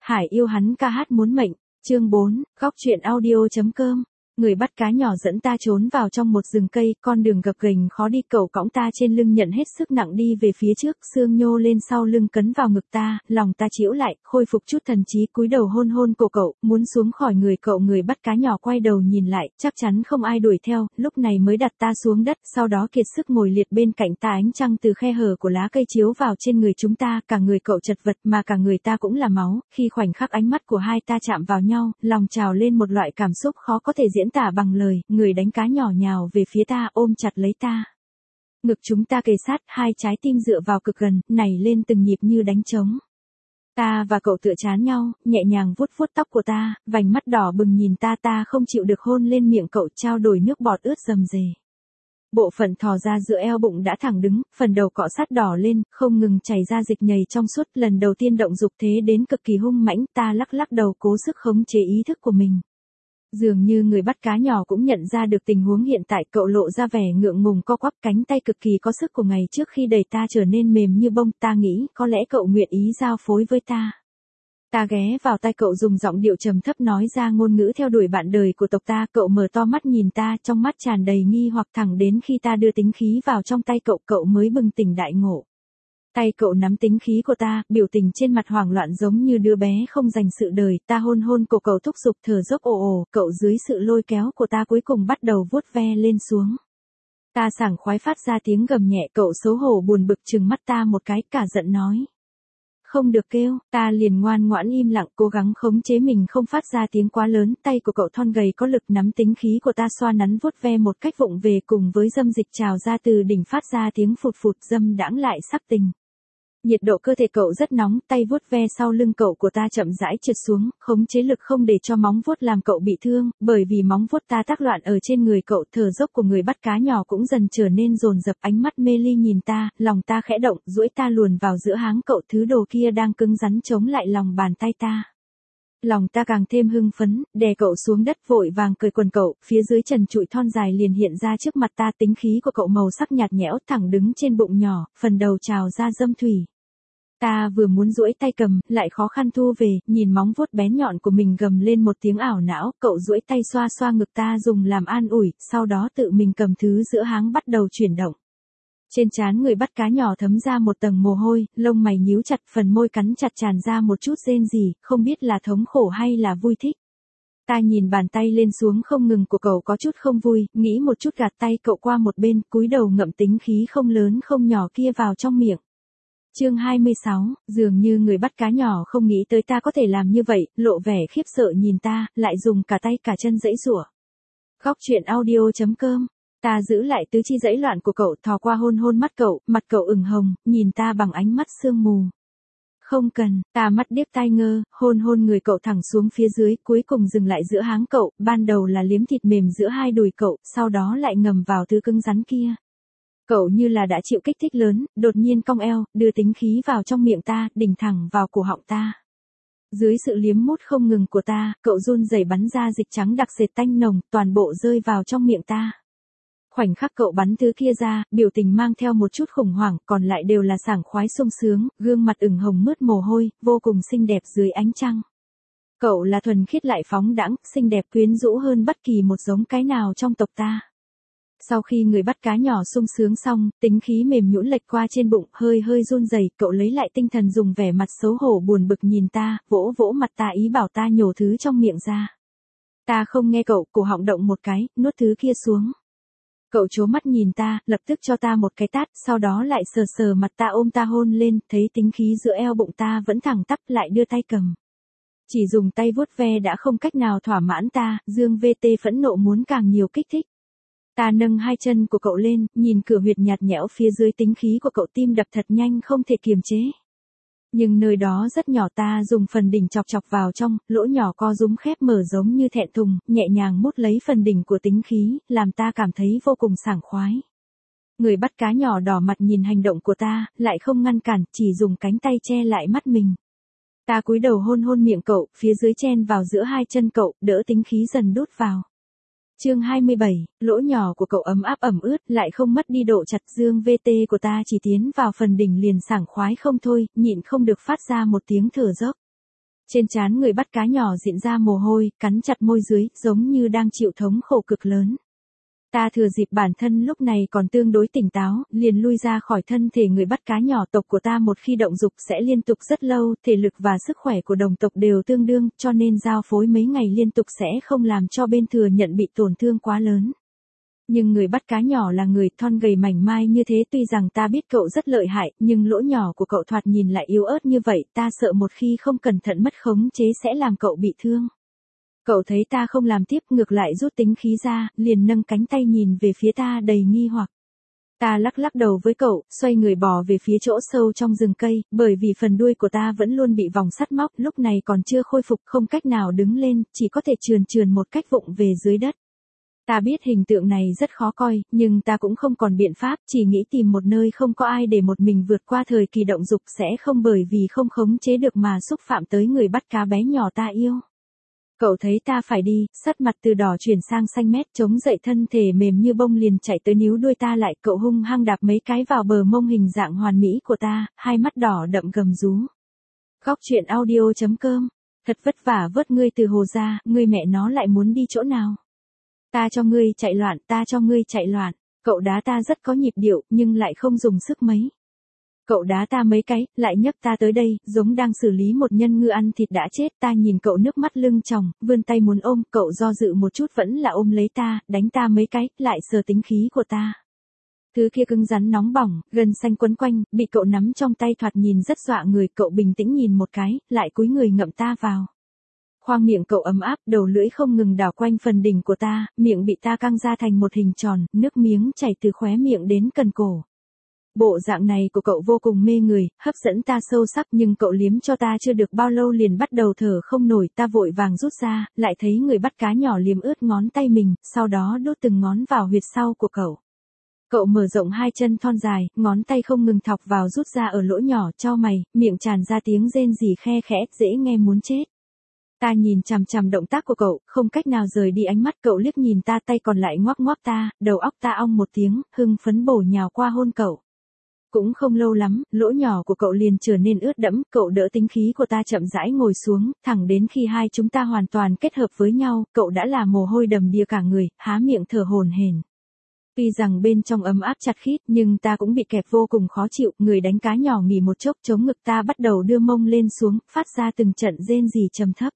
Hải yêu hắn ca hát muốn mệnh. Chương 4, góc truyện audio.com. Người bắt cá nhỏ dẫn ta trốn vào trong một rừng cây, con đường gập ghềnh khó đi, cậu cõng ta trên lưng nhận hết sức nặng đi về phía trước, xương nhô lên sau lưng cấn vào ngực ta, lòng ta chĩu lại, khôi phục chút thần trí, cúi đầu hôn hôn cổ cậu, muốn xuống khỏi người cậu. Người bắt cá nhỏ quay đầu nhìn lại, chắc chắn không ai đuổi theo, lúc này mới đặt ta xuống đất, sau đó kiệt sức ngồi liệt bên cạnh ta. Ánh trăng từ khe hở của lá cây chiếu vào trên người chúng ta, cả người cậu chật vật mà cả người ta cũng là máu, khi khoảnh khắc ánh mắt của hai ta chạm vào nhau, lòng trào lên một loại cảm xúc khó có thể diễn tả bằng lời. Người đánh cá nhỏ nhào về phía ta, ôm chặt lấy ta. Ngực chúng ta kề sát, hai trái tim dựa vào cực gần, nảy lên từng nhịp như đánh trống. Ta và cậu tựa chán nhau, nhẹ nhàng vuốt vuốt tóc của ta, vành mắt đỏ bừng nhìn ta. Ta không chịu được hôn lên miệng cậu, trao đổi nước bọt ướt rầm rề. Bộ phận thò ra giữa eo bụng đã thẳng đứng, phần đầu cọ sát đỏ lên, không ngừng chảy ra dịch nhầy trong suốt. Lần đầu tiên động dục thế đến cực kỳ hung mãnh, ta lắc lắc đầu cố sức khống chế ý thức của mình. Dường như người bắt cá nhỏ cũng nhận ra được tình huống hiện tại, cậu lộ ra vẻ ngượng ngùng co quắp cánh tay cực kỳ có sức của ngày trước khi đẩy ta trở nên mềm như bông. Ta nghĩ có lẽ cậu nguyện ý giao phối với ta. Ta ghé vào tai cậu dùng giọng điệu trầm thấp nói ra ngôn ngữ theo đuổi bạn đời của tộc ta. Cậu mở to mắt nhìn ta, trong mắt tràn đầy nghi hoặc, thẳng đến khi ta đưa tính khí vào trong tay cậu, cậu mới bừng tỉnh đại ngộ. Tay cậu nắm tính khí của ta, biểu tình trên mặt hoảng loạn giống như đứa bé không dành sự đời. Ta hôn hôn cổ cậu thúc giục thở dốc ồ ồ, cậu dưới sự lôi kéo của ta cuối cùng bắt đầu vuốt ve lên xuống. Ta sảng khoái phát ra tiếng gầm nhẹ, cậu xấu hổ buồn bực trừng mắt ta một cái, cả giận nói. Không được kêu, ta liền ngoan ngoãn im lặng, cố gắng khống chế mình không phát ra tiếng quá lớn. Tay của cậu thon gầy có lực nắm tính khí của ta xoa nắn vuốt ve một cách vụng về, cùng với dâm dịch trào ra từ đỉnh phát ra tiếng phụt phụt dâm đãng lại sắc tình. Nhiệt độ cơ thể cậu rất nóng, tay vuốt ve sau lưng cậu của ta chậm rãi trượt xuống, khống chế lực không để cho móng vuốt làm cậu bị thương, bởi vì móng vuốt ta tác loạn ở trên người cậu. Thở dốc của người bắt cá nhỏ cũng dần trở nên dồn dập, ánh mắt mê ly nhìn ta, lòng ta khẽ động, duỗi ta luồn vào giữa háng cậu, thứ đồ kia đang cứng rắn chống lại lòng bàn tay ta. Lòng ta càng thêm hưng phấn, đè cậu xuống đất vội vàng cởi quần cậu, phía dưới trần trụi thon dài liền hiện ra trước mặt ta. Tính khí của cậu màu sắc nhạt nhẽo, thẳng đứng trên bụng nhỏ, phần đầu trào ra dâm thủy. Ta vừa muốn duỗi tay cầm, lại khó khăn thu về, nhìn móng vuốt bén nhọn của mình gầm lên một tiếng ảo não, cậu duỗi tay xoa xoa ngực ta dùng làm an ủi, sau đó tự mình cầm thứ giữa háng bắt đầu chuyển động. Trên trán người bắt cá nhỏ thấm ra một tầng mồ hôi, lông mày nhíu chặt, phần môi cắn chặt tràn ra một chút rên rỉ, không biết là thống khổ hay là vui thích. Ta nhìn bàn tay lên xuống không ngừng của cậu có chút không vui, nghĩ một chút gạt tay cậu qua một bên, cúi đầu ngậm tính khí không lớn không nhỏ kia vào trong miệng. Chương 26, dường như người bắt cá nhỏ không nghĩ tới ta có thể làm như vậy, lộ vẻ khiếp sợ nhìn ta, lại dùng cả tay cả chân giãy giụa. Góc truyện audio.com. Ta giữ lại tứ chi giãy loạn của cậu, thò qua hôn hôn mắt cậu, mặt cậu ửng hồng, nhìn ta bằng ánh mắt sương mù. Không cần, ta mắt điếc tai ngơ, hôn hôn người cậu thẳng xuống phía dưới, cuối cùng dừng lại giữa háng cậu, ban đầu là liếm thịt mềm giữa hai đùi cậu, sau đó lại ngầm vào thứ cứng rắn kia. Cậu như là đã chịu kích thích lớn, đột nhiên cong eo, đưa tính khí vào trong miệng ta, đỉnh thẳng vào cổ họng ta. Dưới sự liếm mút không ngừng của ta, cậu run rẩy bắn ra dịch trắng đặc sệt tanh nồng, toàn bộ rơi vào trong miệng ta. Khoảnh khắc cậu bắn thứ kia ra, biểu tình mang theo một chút khủng hoảng, còn lại đều là sảng khoái sung sướng, gương mặt ửng hồng mướt mồ hôi, vô cùng xinh đẹp dưới ánh trăng. Cậu là thuần khiết lại phóng đãng, xinh đẹp quyến rũ hơn bất kỳ một giống cái nào trong tộc ta. Sau khi người bắt cá nhỏ sung sướng xong, tính khí mềm nhũn lệch qua trên bụng, hơi hơi run rẩy, cậu lấy lại tinh thần dùng vẻ mặt xấu hổ buồn bực nhìn ta, vỗ vỗ mặt ta ý bảo ta nhổ thứ trong miệng ra. Ta không nghe cậu, cổ họng động một cái, nuốt thứ kia xuống. Cậu trố mắt nhìn ta, lập tức cho ta một cái tát, sau đó lại sờ sờ mặt ta ôm ta hôn lên, thấy tính khí giữa eo bụng ta vẫn thẳng tắp, lại đưa tay cầm. Chỉ dùng tay vuốt ve đã không cách nào thỏa mãn ta, Dương VT phẫn nộ muốn càng nhiều kích thích. Ta nâng hai chân của cậu lên, nhìn cửa huyệt nhạt nhẽo phía dưới, tính khí của cậu tim đập thật nhanh không thể kiềm chế. Nhưng nơi đó rất nhỏ, ta dùng phần đỉnh chọc chọc vào trong, lỗ nhỏ co rúm khép mở giống như thẹn thùng, nhẹ nhàng mút lấy phần đỉnh của tính khí, làm ta cảm thấy vô cùng sảng khoái. Người bắt cá nhỏ đỏ mặt nhìn hành động của ta, lại không ngăn cản, chỉ dùng cánh tay che lại mắt mình. Ta cúi đầu hôn hôn miệng cậu, phía dưới chen vào giữa hai chân cậu, đỡ tính khí dần đút vào. Chương 27, lỗ nhỏ của cậu ấm áp ẩm ướt, lại không mất đi độ chặt. Dương VT của ta chỉ tiến vào phần đỉnh liền sảng khoái không thôi, nhịn không được phát ra một tiếng thở dốc. Trên trán người bắt cá nhỏ diễn ra mồ hôi, cắn chặt môi dưới, giống như đang chịu thống khổ cực lớn. Ta thừa dịp bản thân lúc này còn tương đối tỉnh táo, liền lui ra khỏi thân thể người bắt cá nhỏ. Tộc của ta một khi động dục sẽ liên tục rất lâu, thể lực và sức khỏe của đồng tộc đều tương đương, cho nên giao phối mấy ngày liên tục sẽ không làm cho bên thừa nhận bị tổn thương quá lớn. Nhưng người bắt cá nhỏ là người thon gầy mảnh mai như thế, tuy rằng ta biết cậu rất lợi hại, nhưng lỗ nhỏ của cậu thoạt nhìn lại yếu ớt như vậy, ta sợ một khi không cẩn thận mất khống chế sẽ làm cậu bị thương. Cậu thấy ta không làm tiếp, ngược lại rút tính khí ra, liền nâng cánh tay nhìn về phía ta đầy nghi hoặc. Ta lắc lắc đầu với cậu, xoay người bò về phía chỗ sâu trong rừng cây, bởi vì phần đuôi của ta vẫn luôn bị vòng sắt móc, lúc này còn chưa khôi phục, không cách nào đứng lên, chỉ có thể trườn một cách vụng về dưới đất. Ta biết hình tượng này rất khó coi, nhưng ta cũng không còn biện pháp, chỉ nghĩ tìm một nơi không có ai để một mình vượt qua thời kỳ động dục, sẽ không bởi vì không khống chế được mà xúc phạm tới người bắt cá bé nhỏ ta yêu. Cậu thấy ta phải đi, sắc mặt từ đỏ chuyển sang xanh mét, chống dậy thân thể mềm như bông liền chạy tới níu đuôi ta lại. Cậu hung hăng đạp mấy cái vào bờ mông hình dạng hoàn mỹ của ta, hai mắt đỏ đậm gầm rú. Khóc chuyện audio.com. Thật vất vả vớt ngươi từ hồ ra, ngươi mẹ nó lại muốn đi chỗ nào? Ta cho ngươi chạy loạn, ta cho ngươi chạy loạn. Cậu đá ta rất có nhịp điệu, nhưng lại không dùng sức mấy. Cậu đá ta mấy cái, lại nhấc ta tới đây, giống đang xử lý một nhân ngư ăn thịt đã chết. Ta nhìn cậu nước mắt lưng tròng, vươn tay muốn ôm, cậu do dự một chút vẫn là ôm lấy ta, đánh ta mấy cái, lại sờ tính khí của ta. Thứ kia cứng rắn nóng bỏng, gân xanh quấn quanh, bị cậu nắm trong tay thoạt nhìn rất dọa người. Cậu bình tĩnh nhìn một cái, lại cúi người ngậm ta vào. Khoang miệng cậu ấm áp, đầu lưỡi không ngừng đảo quanh phần đỉnh của ta, miệng bị ta căng ra thành một hình tròn, nước miếng chảy từ khóe miệng đến cần cổ. Bộ dạng này của cậu vô cùng mê người, hấp dẫn ta sâu sắc, nhưng cậu liếm cho ta chưa được bao lâu liền bắt đầu thở không nổi. Ta vội vàng rút ra, lại thấy người bắt cá nhỏ liếm ướt ngón tay mình, sau đó đốt từng ngón vào huyệt sau của cậu. Cậu mở rộng hai chân thon dài, ngón tay không ngừng thọc vào rút ra ở lỗ nhỏ, chau mày, miệng tràn ra tiếng rên rỉ khe khẽ, dễ nghe muốn chết. Ta nhìn chằm chằm động tác của cậu, không cách nào rời đi ánh mắt. Cậu liếc nhìn ta, tay còn lại ngoắc ngoắc ta, đầu óc ta ong một tiếng, hưng phấn bổ nhào qua hôn cậu. Cũng không lâu lắm, lỗ nhỏ của cậu liền trở nên ướt đẫm, cậu đỡ tính khí của ta chậm rãi ngồi xuống, thẳng đến khi hai chúng ta hoàn toàn kết hợp với nhau, cậu đã là mồ hôi đầm đìa cả người, há miệng thở hổn hển. Tuy rằng bên trong ấm áp chặt khít, nhưng ta cũng bị kẹp vô cùng khó chịu. Người đánh cá nhỏ nghỉ một chốc, chống ngực ta bắt đầu đưa mông lên xuống, phát ra từng trận rên rỉ trầm thấp.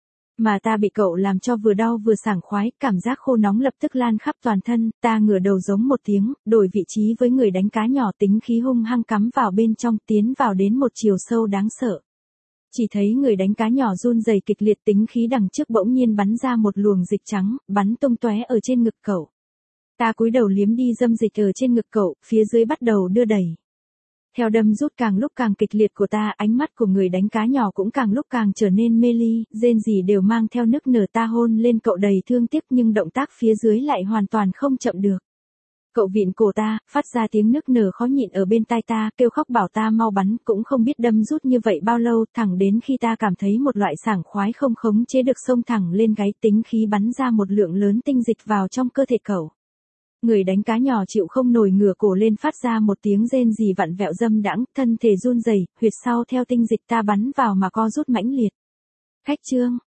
Mà ta bị cậu làm cho vừa đau vừa sảng khoái, cảm giác khô nóng lập tức lan khắp toàn thân. Ta ngửa đầu giống một tiếng, đổi vị trí với người đánh cá nhỏ, tính khí hung hăng cắm vào bên trong, tiến vào đến một chiều sâu đáng sợ. Chỉ thấy người đánh cá nhỏ run rẩy kịch liệt, tính khí đằng trước bỗng nhiên bắn ra một luồng dịch trắng, bắn tung tóe ở trên ngực cậu. Ta cúi đầu liếm đi dâm dịch ở trên ngực cậu, phía dưới bắt đầu đưa đẩy. Theo đâm rút càng lúc càng kịch liệt của ta, ánh mắt của người đánh cá nhỏ cũng càng lúc càng trở nên mê ly, rên rỉ đều mang theo nức nở. Ta hôn lên cậu đầy thương tiếc, nhưng động tác phía dưới lại hoàn toàn không chậm được. Cậu vịn cổ ta, phát ra tiếng nức nở khó nhịn ở bên tai ta, kêu khóc bảo ta mau bắn. Cũng không biết đâm rút như vậy bao lâu, thẳng đến khi ta cảm thấy một loại sảng khoái không khống chế được xông thẳng lên gáy, tính khí bắn ra một lượng lớn tinh dịch vào trong cơ thể cậu. Người đánh cá nhỏ chịu không nổi, ngửa cổ lên phát ra một tiếng rên rỉ vặn vẹo dâm đãng, thân thể run rẩy, huyệt sau theo tinh dịch ta bắn vào mà co rút mãnh liệt. Khách chương